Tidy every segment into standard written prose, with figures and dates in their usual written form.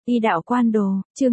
Y đạo quan đồ, chương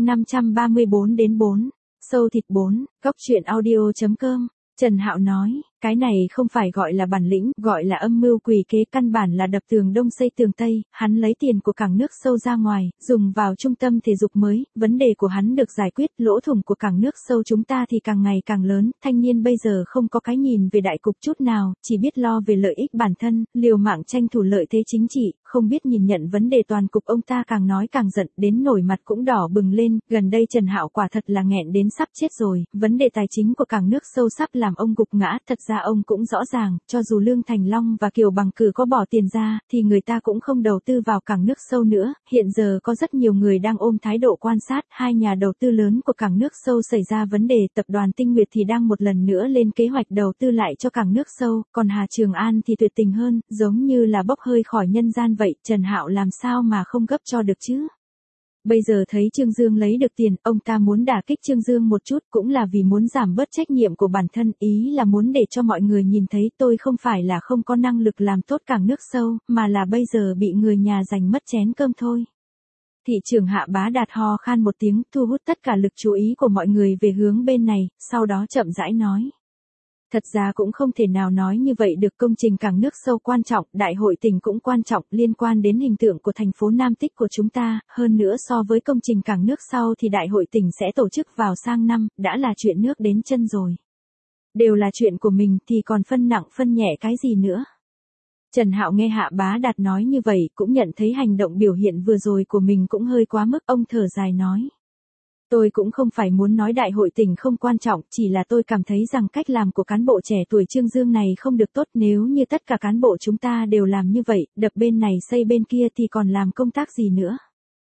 534-4, sâu thịt 4, góc truyện audio.com. Trần Hạo nói, cái này không phải gọi là bản lĩnh, gọi là âm mưu quỷ kế, căn bản là đập tường đông xây tường tây, hắn lấy tiền của cảng nước sâu ra ngoài, dùng vào trung tâm thể dục mới, vấn đề của hắn được giải quyết, lỗ thủng của cảng nước sâu chúng ta thì càng ngày càng lớn, thanh niên bây giờ không có cái nhìn về đại cục chút nào, chỉ biết lo về lợi ích bản thân, liều mạng tranh thủ lợi thế chính trị, không biết nhìn nhận vấn đề toàn cục. Ông ta càng nói càng giận, đến nổi mặt cũng đỏ bừng lên, gần đây Trần Hạo quả thật là nghẹn đến sắp chết rồi, vấn đề tài chính của cảng nước sâu sắp làm ông gục ngã, thật ra ông cũng rõ ràng, cho dù Lương Thành Long và Kiều Bằng Cử có bỏ tiền ra, thì người ta cũng không đầu tư vào cảng nước sâu nữa, hiện giờ có rất nhiều người đang ôm thái độ quan sát, hai nhà đầu tư lớn của cảng nước sâu xảy ra vấn đề, tập đoàn Tinh Nguyệt thì đang một lần nữa lên kế hoạch đầu tư lại cho cảng nước sâu, còn Hà Trường An thì tuyệt tình hơn, giống như là bốc hơi khỏi nhân gian vậy, Trần Hạo làm sao mà không gấp cho được chứ? Bây giờ thấy Trương Dương lấy được tiền, ông ta muốn đả kích Trương Dương một chút, cũng là vì muốn giảm bớt trách nhiệm của bản thân, ý là muốn để cho mọi người nhìn thấy tôi không phải là không có năng lực làm tốt cảng nước sâu, mà là bây giờ bị người nhà giành mất chén cơm thôi. Thị trưởng Hạ Bá Đạt ho khan một tiếng, thu hút tất cả lực chú ý của mọi người về hướng bên này, sau đó chậm rãi nói. Thật ra cũng không thể nào nói như vậy được, công trình cảng nước sâu quan trọng, đại hội tỉnh cũng quan trọng, liên quan đến hình tượng của thành phố Nam Tích của chúng ta, hơn nữa so với công trình cảng nước sau thì đại hội tỉnh sẽ tổ chức vào sang năm, đã là chuyện nước đến chân rồi. Đều là chuyện của mình thì còn phân nặng phân nhẹ cái gì nữa. Trần Hạo nghe Hạ Bá Đạt nói như vậy, cũng nhận thấy hành động biểu hiện vừa rồi của mình cũng hơi quá mức, ông thở dài nói. Tôi cũng không phải muốn nói đại hội tỉnh không quan trọng, chỉ là tôi cảm thấy rằng cách làm của cán bộ trẻ tuổi Trương Dương này không được tốt, nếu như tất cả cán bộ chúng ta đều làm như vậy, đập bên này xây bên kia thì còn làm công tác gì nữa.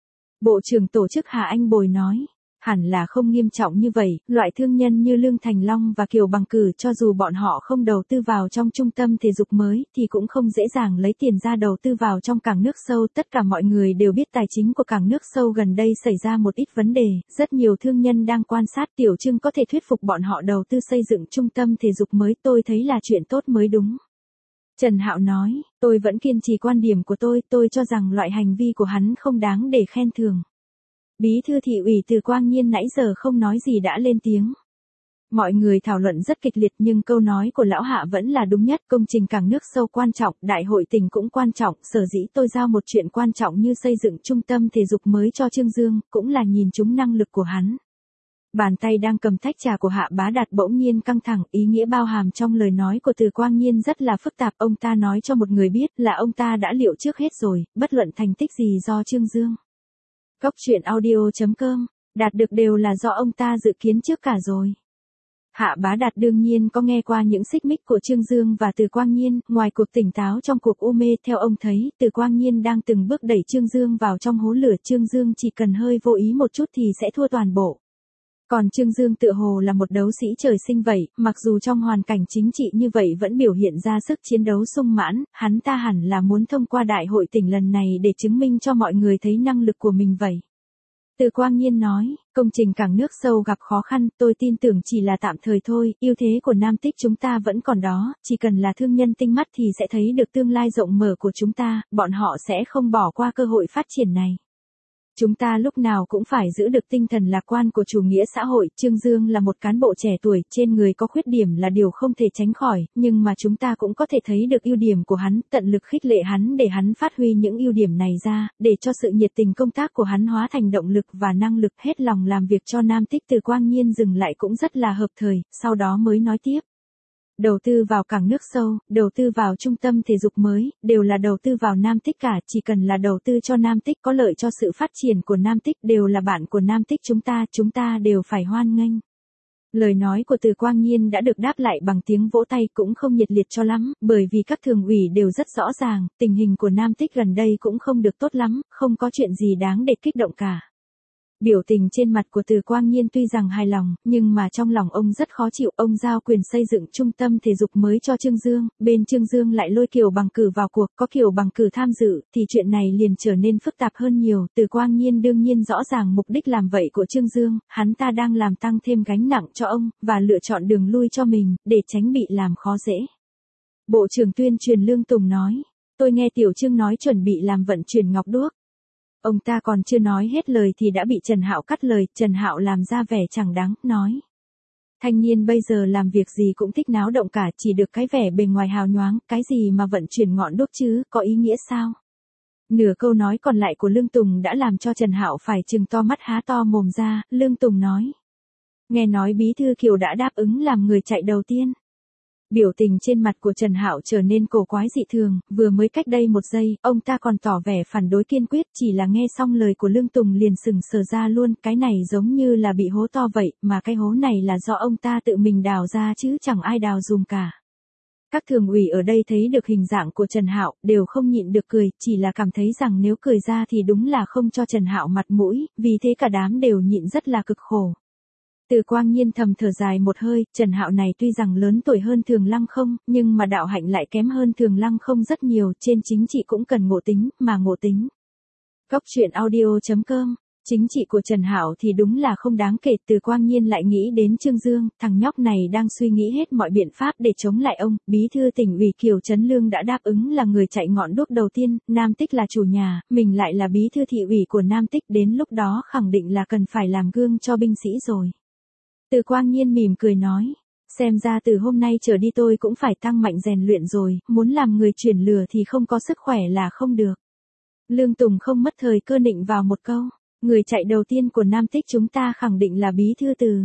Bộ trưởng tổ chức Hà Anh Bồi nói, hẳn là không nghiêm trọng như vậy, loại thương nhân như Lương Thành Long và Kiều Bằng Cử cho dù bọn họ không đầu tư vào trong trung tâm thể dục mới thì cũng không dễ dàng lấy tiền ra đầu tư vào trong cảng nước sâu. Tất cả mọi người đều biết tài chính của cảng nước sâu gần đây xảy ra một ít vấn đề, rất nhiều thương nhân đang quan sát, Tiểu Trương có thể thuyết phục bọn họ đầu tư xây dựng trung tâm thể dục mới, tôi thấy là chuyện tốt mới đúng. Trần Hạo nói, tôi vẫn kiên trì quan điểm của tôi cho rằng loại hành vi của hắn không đáng để khen thưởng. Bí thư thị ủy Từ Quang Nhiên nãy giờ không nói gì đã lên tiếng. Mọi người thảo luận rất kịch liệt nhưng câu nói của lão Hạ vẫn là đúng nhất, công trình cảng nước sâu quan trọng, đại hội tỉnh cũng quan trọng, sở dĩ tôi giao một chuyện quan trọng như xây dựng trung tâm thể dục mới cho Trương Dương, cũng là nhìn trúng năng lực của hắn. Bàn tay đang cầm tách trà của Hạ Bá Đạt bỗng nhiên căng thẳng, ý nghĩa bao hàm trong lời nói của Từ Quang Nhiên rất là phức tạp, ông ta nói cho một người biết là ông ta đã liệu trước hết rồi, bất luận thành tích gì do Trương Dương. Góc truyện audio.com, đạt được đều là do ông ta dự kiến trước cả rồi. Hạ Bá Đạt đương nhiên có nghe qua những xích mích của Trương Dương và Từ Quang Nhiên, ngoài cuộc tỉnh táo trong cuộc u mê, theo ông thấy, Từ Quang Nhiên đang từng bước đẩy Trương Dương vào trong hố lửa, Trương Dương chỉ cần hơi vô ý một chút thì sẽ thua toàn bộ. Còn Trương Dương tựa hồ là một đấu sĩ trời sinh vậy, mặc dù trong hoàn cảnh chính trị như vậy vẫn biểu hiện ra sức chiến đấu sung mãn, hắn ta hẳn là muốn thông qua đại hội tỉnh lần này để chứng minh cho mọi người thấy năng lực của mình vậy. Từ Quang Nhiên nói, công trình cảng nước sâu gặp khó khăn, tôi tin tưởng chỉ là tạm thời thôi, ưu thế của Nam Tích chúng ta vẫn còn đó, chỉ cần là thương nhân tinh mắt thì sẽ thấy được tương lai rộng mở của chúng ta, bọn họ sẽ không bỏ qua cơ hội phát triển này. Chúng ta lúc nào cũng phải giữ được tinh thần lạc quan của chủ nghĩa xã hội, Trương Dương là một cán bộ trẻ tuổi, trên người có khuyết điểm là điều không thể tránh khỏi, nhưng mà chúng ta cũng có thể thấy được ưu điểm của hắn, tận lực khích lệ hắn để hắn phát huy những ưu điểm này ra, để cho sự nhiệt tình công tác của hắn hóa thành động lực và năng lực, hết lòng làm việc cho Nam Tích. Từ Quang Nhiên dừng lại cũng rất là hợp thời, sau đó mới nói tiếp. Đầu tư vào cảng nước sâu, đầu tư vào trung tâm thể dục mới, đều là đầu tư vào Nam Tích cả, chỉ cần là đầu tư cho Nam Tích có lợi cho sự phát triển của Nam Tích, đều là bạn của Nam Tích chúng ta đều phải hoan nghênh. Lời nói của Từ Quang Nhiên đã được đáp lại bằng tiếng vỗ tay, cũng không nhiệt liệt cho lắm, bởi vì các thường ủy đều rất rõ ràng, tình hình của Nam Tích gần đây cũng không được tốt lắm, không có chuyện gì đáng để kích động cả. Biểu tình trên mặt của Từ Quang Nhiên tuy rằng hài lòng, nhưng mà trong lòng ông rất khó chịu, ông giao quyền xây dựng trung tâm thể dục mới cho Trương Dương, bên Trương Dương lại lôi Kiều Bằng Cử vào cuộc, có Kiều Bằng Cử tham dự, thì chuyện này liền trở nên phức tạp hơn nhiều. Từ Quang Nhiên đương nhiên rõ ràng mục đích làm vậy của Trương Dương, hắn ta đang làm tăng thêm gánh nặng cho ông, và lựa chọn đường lui cho mình, để tránh bị làm khó dễ. Bộ trưởng tuyên truyền Lương Tùng nói, tôi nghe Tiểu Trương nói chuẩn bị làm vận chuyển ngọc đuốc. Ông ta còn chưa nói hết lời thì đã bị Trần Hạo cắt lời, Trần Hạo làm ra vẻ chẳng đáng, nói. Thanh niên bây giờ làm việc gì cũng thích náo động cả, chỉ được cái vẻ bề ngoài hào nhoáng, cái gì mà vận chuyển ngọn đuốc chứ, có ý nghĩa sao? Nửa câu nói còn lại của Lương Tùng đã làm cho Trần Hạo phải trừng to mắt há to mồm ra, Lương Tùng nói. Nghe nói Bí thư Kiều đã đáp ứng làm người chạy đầu tiên. Biểu tình trên mặt của Trần Hạo trở nên cổ quái dị thường, vừa mới cách đây một giây, ông ta còn tỏ vẻ phản đối kiên quyết, chỉ là nghe xong lời của Lương Tùng liền sững sờ ra luôn, cái này giống như là bị hố to vậy, mà cái hố này là do ông ta tự mình đào ra chứ chẳng ai đào dùm cả. Các thường ủy ở đây thấy được hình dạng của Trần Hạo, đều không nhịn được cười, chỉ là cảm thấy rằng nếu cười ra thì đúng là không cho Trần Hạo mặt mũi, vì thế cả đám đều nhịn rất là cực khổ. Từ Quang Nhiên thầm thở dài một hơi, Trần Hạo này tuy rằng lớn tuổi hơn Thường Lăng không, nhưng mà đạo hạnh lại kém hơn Thường Lăng không rất nhiều, trên chính trị cũng cần ngộ tính, mà ngộ tính. Góc truyện audio.com, chính trị của Trần Hạo thì đúng là không đáng kể. Từ Quang Nhiên lại nghĩ đến Trương Dương, thằng nhóc này đang suy nghĩ hết mọi biện pháp để chống lại ông. Bí thư tỉnh ủy Kiều Trấn Lương đã đáp ứng là người chạy ngọn đuốc đầu tiên, Nam Tích là chủ nhà, mình lại là bí thư thị ủy của Nam Tích, đến lúc đó khẳng định là cần phải làm gương cho binh sĩ rồi. Từ Quang Nhiên mỉm cười nói, xem ra từ hôm nay trở đi tôi cũng phải tăng mạnh rèn luyện rồi, muốn làm người chuyển lửa thì không có sức khỏe là không được. Lương Tùng không mất thời cơ nịnh vào một câu, người chạy đầu tiên của Nam Tích chúng ta khẳng định là Bí thư Từ.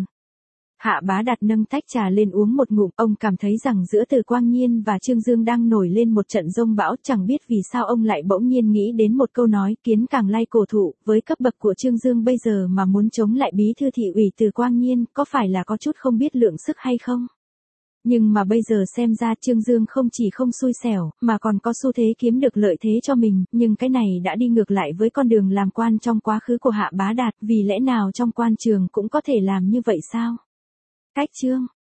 Hạ Bá Đạt nâng tách trà lên uống một ngụm, ông cảm thấy rằng giữa Từ Quang Nhiên và Trương Dương đang nổi lên một trận giông bão, chẳng biết vì sao ông lại bỗng nhiên nghĩ đến một câu nói, kiến càng lay cổ thụ, với cấp bậc của Trương Dương bây giờ mà muốn chống lại Bí thư thị ủy Từ Quang Nhiên, có phải là có chút không biết lượng sức hay không? Nhưng mà bây giờ xem ra Trương Dương không chỉ không xui xẻo, mà còn có xu thế kiếm được lợi thế cho mình, nhưng cái này đã đi ngược lại với con đường làm quan trong quá khứ của Hạ Bá Đạt, vì lẽ nào trong quan trường cũng có thể làm như vậy sao? Cách chương